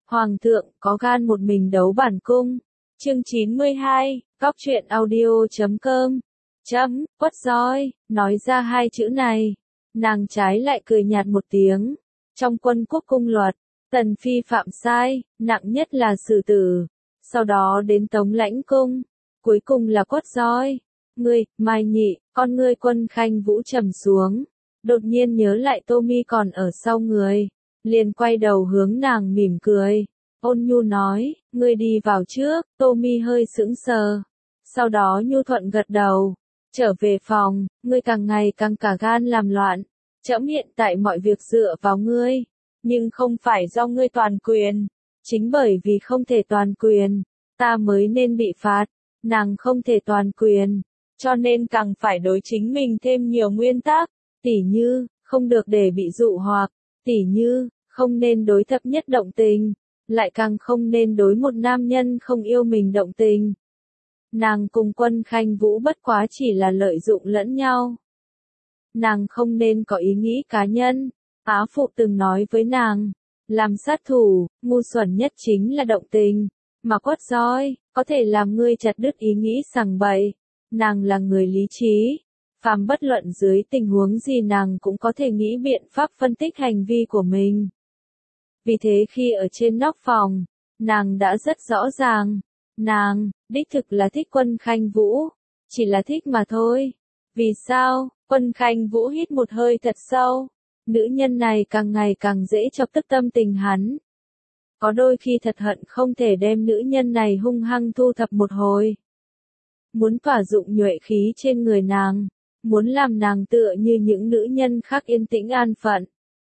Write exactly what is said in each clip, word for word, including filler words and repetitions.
Hoàng thượng có gan một mình đấu bản cung. Chương chín mươi hai, Góc truyện audio chấm com. Chấm, quất roi, nói ra hai chữ này. Nàng trái lại cười nhạt một tiếng. Trong quân quốc cung luật, tần phi phạm sai, nặng nhất là xử tử. Sau đó đến tống lãnh cung. Cuối cùng là quất roi. Ngươi, Mai Nhị, con ngươi Quân Khanh Vũ trầm xuống. Đột nhiên nhớ lại Tô Mi còn ở sau người. Liền quay đầu hướng nàng mỉm cười. Ôn nhu nói, ngươi đi vào trước. Tô Mi hơi sững sờ. Sau đó nhu thuận gật đầu. Trở về phòng, ngươi càng ngày càng cả gan làm loạn. Trẫm hiện tại mọi việc dựa vào ngươi. Nhưng không phải do ngươi toàn quyền. Chính bởi vì không thể toàn quyền, ta mới nên bị phạt. Nàng không thể toàn quyền, cho nên càng phải đối chính mình thêm nhiều nguyên tắc. Tỉ như, không được để bị dụ hoặc. Tỉ như, không nên đối thấp nhất động tình. Lại càng không nên đối một nam nhân không yêu mình động tình. Nàng cùng Quân Khanh Vũ bất quá chỉ là lợi dụng lẫn nhau. Nàng không nên có ý nghĩ cá nhân. Á phụ từng nói với nàng, làm sát thủ, ngu xuẩn nhất chính là động tình. Mà quất roi, có thể làm ngươi chặt đứt ý nghĩ sằng bậy. Nàng là người lý trí. Phàm bất luận dưới tình huống gì nàng cũng có thể nghĩ biện pháp phân tích hành vi của mình. Vì thế khi ở trên nóc phòng, nàng đã rất rõ ràng. Nàng, đích thực là thích Quân Khanh Vũ. Chỉ là thích mà thôi. Vì sao? Quân Khanh Vũ hít một hơi thật sâu. Nữ nhân này càng ngày càng dễ chọc tức tâm tình hắn. Có đôi khi thật hận không thể đem nữ nhân này hung hăng thu thập một hồi. Muốn tỏa dụng nhuệ khí trên người nàng. Muốn làm nàng tựa như những nữ nhân khác yên tĩnh an phận.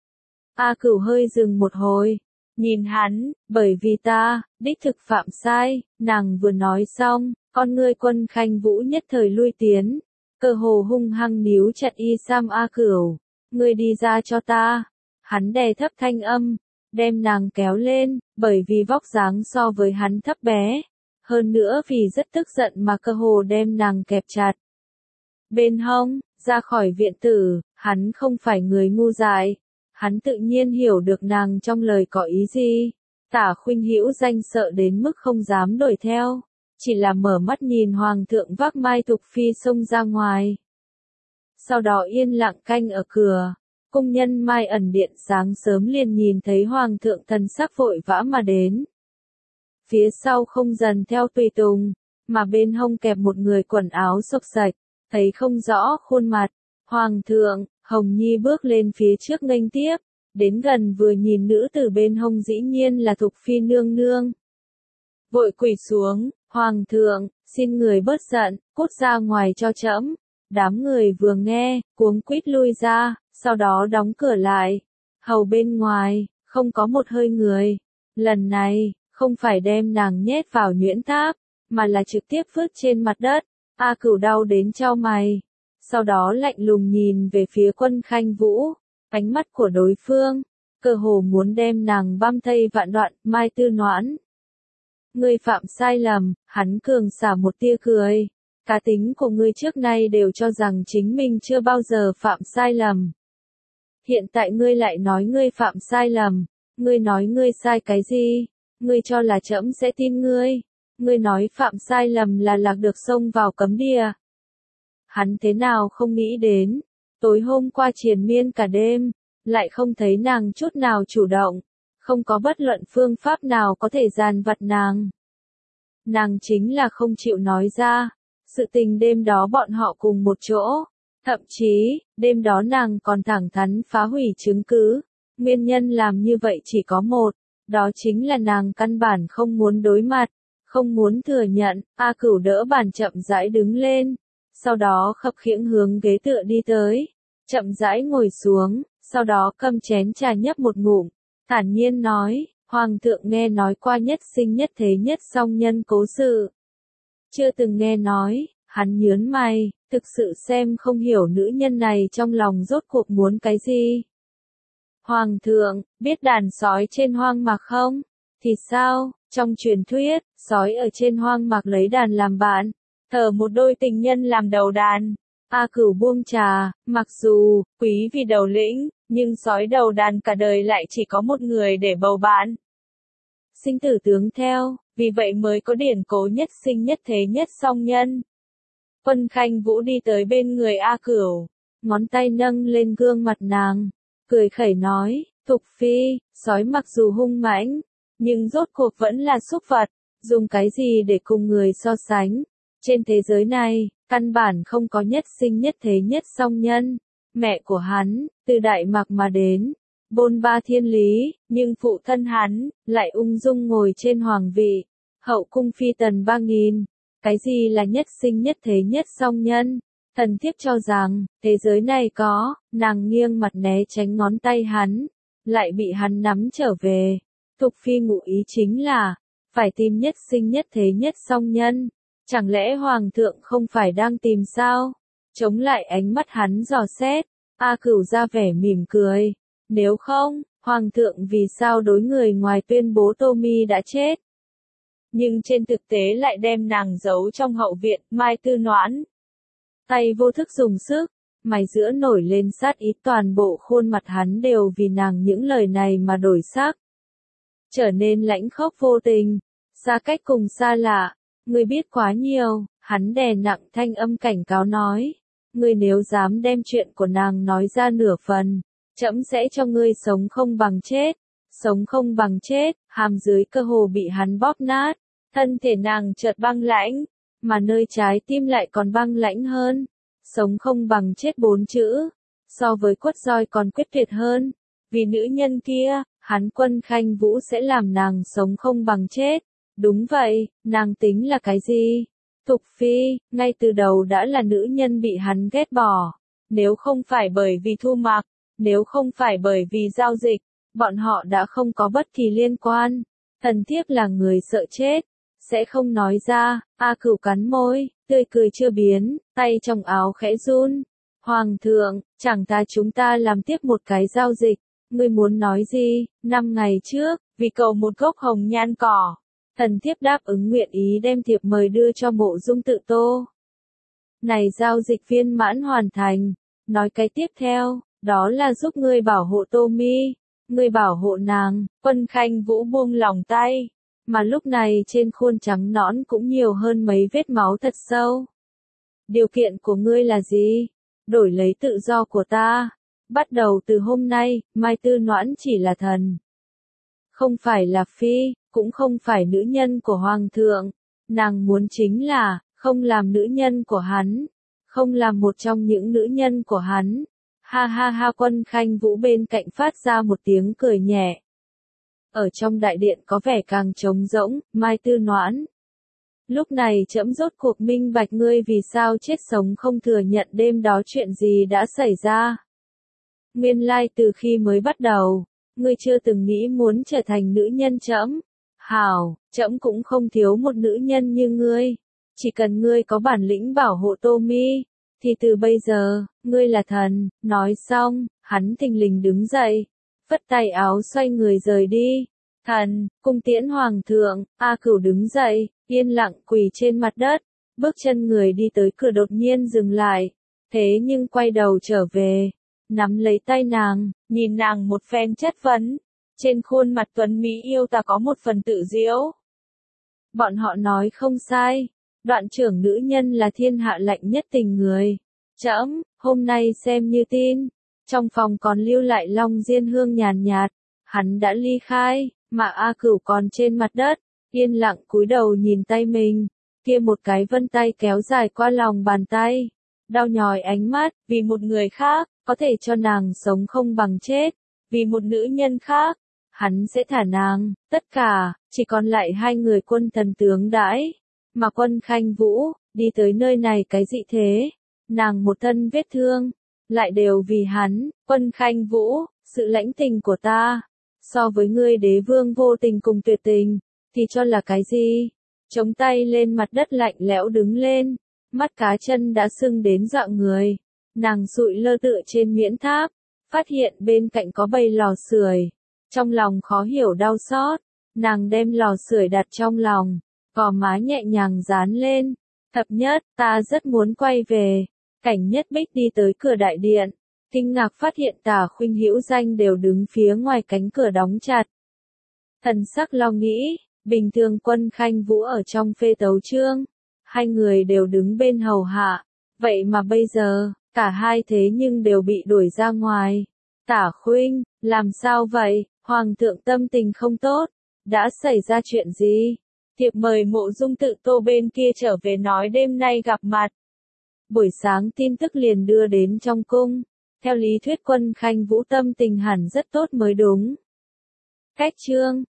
A Cửu hơi dừng một hồi. Nhìn hắn, bởi vì ta, đích thực phạm sai, nàng vừa nói xong, con ngươi Quân Khanh Vũ nhất thời lui tiến. Cơ hồ hung hăng níu chặt y sam A Cửu. Ngươi đi ra cho ta. Hắn đè thấp thanh âm, đem nàng kéo lên, bởi vì vóc dáng so với hắn thấp bé. Hơn nữa vì rất tức giận mà cơ hồ đem nàng kẹp chặt. Bên hông, ra khỏi viện tử, hắn không phải người ngu dại. Hắn tự nhiên hiểu được nàng trong lời có ý gì. Tả Khuynh Hữu danh sợ đến mức không dám đuổi theo. Chỉ là mở mắt nhìn Hoàng thượng vác Mai Thục Phi xông ra ngoài. Sau đó yên lặng canh ở cửa. Cung nhân Mai ẩn điện sáng sớm liền nhìn thấy Hoàng thượng thần sắc vội vã mà đến. Phía sau không dần theo tùy tùng, mà bên hông kẹp một người quần áo xộc xạch, thấy không rõ khuôn mặt. Hoàng thượng, Hồng Nhi bước lên phía trước nghênh tiếp, đến gần vừa nhìn nữ tử bên hông dĩ nhiên là Thục Phi nương nương. Vội quỳ xuống, Hoàng thượng, xin người bớt giận, cút ra ngoài cho trẫm. Đám người vừa nghe, cuống quýt lui ra, sau đó đóng cửa lại. Hầu bên ngoài, không có một hơi người. Lần này, không phải đem nàng nhét vào nhuyễn tháp, mà là trực tiếp vứt trên mặt đất. A Cửu đau đến chau mày. Sau đó lạnh lùng nhìn về phía Quân Khanh Vũ. Ánh mắt của đối phương, cơ hồ muốn đem nàng băm thây vạn đoạn. Mai Tư Noãn, ngươi phạm sai lầm. Hắn cường xả một tia cười. Cá tính của ngươi trước nay đều cho rằng chính mình chưa bao giờ phạm sai lầm. Hiện tại ngươi lại nói ngươi phạm sai lầm. Ngươi nói ngươi sai cái gì? Ngươi cho là trẫm sẽ tin ngươi. Ngươi nói phạm sai lầm là lạc được xông vào cấm địa. Hắn thế nào không nghĩ đến. Tối hôm qua triền miên cả đêm, lại không thấy nàng chút nào chủ động. Không có bất luận phương pháp nào có thể dàn vặt nàng. Nàng chính là không chịu nói ra. Sự tình đêm đó bọn họ cùng một chỗ. Thậm chí, đêm đó nàng còn thẳng thắn phá hủy chứng cứ. Nguyên nhân làm như vậy chỉ có một. Đó chính là nàng căn bản không muốn đối mặt. Không muốn thừa nhận. A Cửu đỡ bàn chậm rãi đứng lên. Sau đó khập khiễng hướng ghế tựa đi tới. Chậm rãi ngồi xuống. Sau đó cầm chén trà nhấp một ngụm. Thản nhiên nói. Hoàng thượng nghe nói qua nhất sinh nhất thế nhất song nhân cố sự. Chưa từng nghe nói. Hắn nhớn mày. Thực sự xem không hiểu nữ nhân này trong lòng rốt cuộc muốn cái gì. Hoàng thượng, biết đàn sói trên hoang mạc không? Thì sao? Trong truyền thuyết, sói ở trên hoang mạc lấy đàn làm bạn. Thờ một đôi tình nhân làm đầu đàn. A Cửu buông trà, mặc dù, quý vì đầu lĩnh, nhưng sói đầu đàn cả đời lại chỉ có một người để bầu bạn. sinh tử tướng theo, vì vậy mới có điển cố nhất sinh nhất thế nhất song nhân. Quân Khanh Vũ đi tới bên người A Cửu, ngón tay nâng lên gương mặt nàng, cười khẩy nói, Thục Phi, sói mặc dù hung mãnh, nhưng rốt cuộc vẫn là súc vật, dùng cái gì để cùng người so sánh. Trên thế giới này, căn bản không có nhất sinh nhất thế nhất song nhân. Mẹ của hắn, từ Đại Mạc mà đến, bôn ba thiên lý, nhưng phụ thân hắn, lại ung dung ngồi trên hoàng vị, hậu cung phi tần ba nghìn. Cái gì là nhất sinh nhất thế nhất song nhân? Thần thiếp cho rằng, thế giới này có, nàng nghiêng mặt né tránh ngón tay hắn, lại bị hắn nắm trở về. Thục Phi ngụ ý chính là, phải tìm nhất sinh nhất thế nhất song nhân. Chẳng lẽ Hoàng thượng không phải đang tìm sao? Chống lại ánh mắt hắn dò xét, A Cửu ra vẻ mỉm cười. Nếu không, Hoàng thượng vì sao đối người ngoài tuyên bố Tô Mi đã chết? Nhưng trên thực tế lại đem nàng giấu trong hậu viện, Mai Tư Noãn. Tay vô thức dùng sức, mày giữa nổi lên sát ý, toàn bộ khuôn mặt hắn đều vì nàng những lời này mà đổi sắc. Trở nên lãnh khốc vô tình, xa cách cùng xa lạ, ngươi biết quá nhiều, hắn đè nặng thanh âm cảnh cáo nói. Ngươi nếu dám đem chuyện của nàng nói ra nửa phần, trẫm sẽ cho ngươi sống không bằng chết, sống không bằng chết, hàm dưới cơ hồ bị hắn bóp nát, thân thể nàng chợt băng lãnh, mà nơi trái tim lại còn băng lãnh hơn. Sống không bằng chết bốn chữ, so với quất roi còn quyết tuyệt hơn, vì nữ nhân kia, hắn Quân Khanh Vũ sẽ làm nàng sống không bằng chết. Đúng vậy, nàng tính là cái gì? Thục Phi, ngay từ đầu đã là nữ nhân bị hắn ghét bỏ. Nếu không phải bởi vì Thu Mạc, nếu không phải bởi vì giao dịch, bọn họ đã không có bất kỳ liên quan. Thần thiếp là người sợ chết, sẽ không nói ra. A Cửu cắn môi, tươi cười chưa biến, tay trong áo khẽ run. Hoàng thượng, chẳng ta chúng ta làm tiếp một cái giao dịch. Ngươi muốn nói gì? Năm ngày trước, vì cầu một gốc hồng nhan cỏ, thần thiếp đáp ứng nguyện ý đem thiệp mời đưa cho Mộ Dung Tự Tô. Này giao dịch viên mãn hoàn thành, nói cái tiếp theo, đó là giúp ngươi bảo hộ Tô Mi, ngươi bảo hộ nàng. Quân Khanh Vũ buông lòng tay, mà lúc này trên khuôn trắng nõn cũng nhiều hơn mấy vết máu thật sâu. Điều kiện của ngươi là gì? Đổi lấy tự do của ta. Bắt đầu từ hôm nay, Mai Tư Noãn chỉ là thần, không phải là phi, cũng không phải nữ nhân của Hoàng thượng. Nàng muốn chính là, không làm nữ nhân của hắn, không làm một trong những nữ nhân của hắn. Ha ha ha. Quân Khanh Vũ bên cạnh phát ra một tiếng cười nhẹ. Ở trong đại điện có vẻ càng trống rỗng. Mai Tư Noãn, lúc này trẫm rốt cuộc minh bạch ngươi vì sao chết sống không thừa nhận đêm đó chuyện gì đã xảy ra. Nguyên lai từ khi mới bắt đầu, ngươi chưa từng nghĩ muốn trở thành nữ nhân trẫm. Hảo, trẫm cũng không thiếu một nữ nhân như ngươi. Chỉ cần ngươi có bản lĩnh bảo hộ Tô Mi, thì từ bây giờ, ngươi là thần. Nói xong, hắn thình lình đứng dậy, phất tay áo xoay người rời đi. Thần, cung tiễn Hoàng thượng. A Cửu đứng dậy, yên lặng quỳ trên mặt đất, bước chân người đi tới cửa đột nhiên dừng lại, thế nhưng quay đầu trở về, nắm lấy tay nàng, nhìn nàng một phen chất vấn. Trên khuôn mặt tuấn mỹ yêu ta có một phần tự diễu. Bọn họ nói không sai, Đoạn trưởng nữ nhân là thiên hạ lạnh nhất tình người. Trẫm, hôm nay xem như tin. Trong phòng còn lưu lại long diên hương nhàn nhạt, hắn đã ly khai, mà A Cửu còn trên mặt đất, yên lặng cúi đầu nhìn tay mình, kia một cái vân tay kéo dài qua lòng bàn tay, đau nhói ánh mắt, vì một người khác, có thể cho nàng sống không bằng chết, vì một nữ nhân khác, hắn sẽ thả nàng, tất cả, chỉ còn lại hai người quân thần tướng đãi, mà Quân Khanh Vũ, đi tới nơi này cái gì thế, nàng một thân vết thương, lại đều vì hắn. Quân Khanh Vũ, sự lãnh tình của ta, so với ngươi đế vương vô tình cùng tuyệt tình, thì cho là cái gì? Chống tay lên mặt đất lạnh lẽo đứng lên, mắt cá chân đã sưng đến dọa người, nàng sụi lơ tựa trên miễn tháp, phát hiện bên cạnh có bầy lò sưởi, trong lòng khó hiểu đau xót, nàng đem lò sưởi đặt trong lòng, gò má nhẹ nhàng dán lên. Thập nhất, ta rất muốn quay về. Cảnh Nhất Bích đi tới cửa đại điện, kinh ngạc phát hiện Tả Khuynh Hữu Danh đều đứng phía ngoài cánh cửa đóng chặt. Thần sắc lo nghĩ, bình thường Quân Khanh Vũ ở trong phê tấu chương, hai người đều đứng bên hầu hạ, vậy mà bây giờ, cả hai thế nhưng đều bị đuổi ra ngoài. Tả Khuynh, làm sao vậy, Hoàng thượng tâm tình không tốt, đã xảy ra chuyện gì? Thiệp mời Mộ Dung Tự Tô bên kia trở về nói đêm nay gặp mặt. Buổi sáng tin tức liền đưa đến trong cung, theo lý thuyết Quân Khanh Vũ tâm tình hẳn rất tốt mới đúng. Cách chương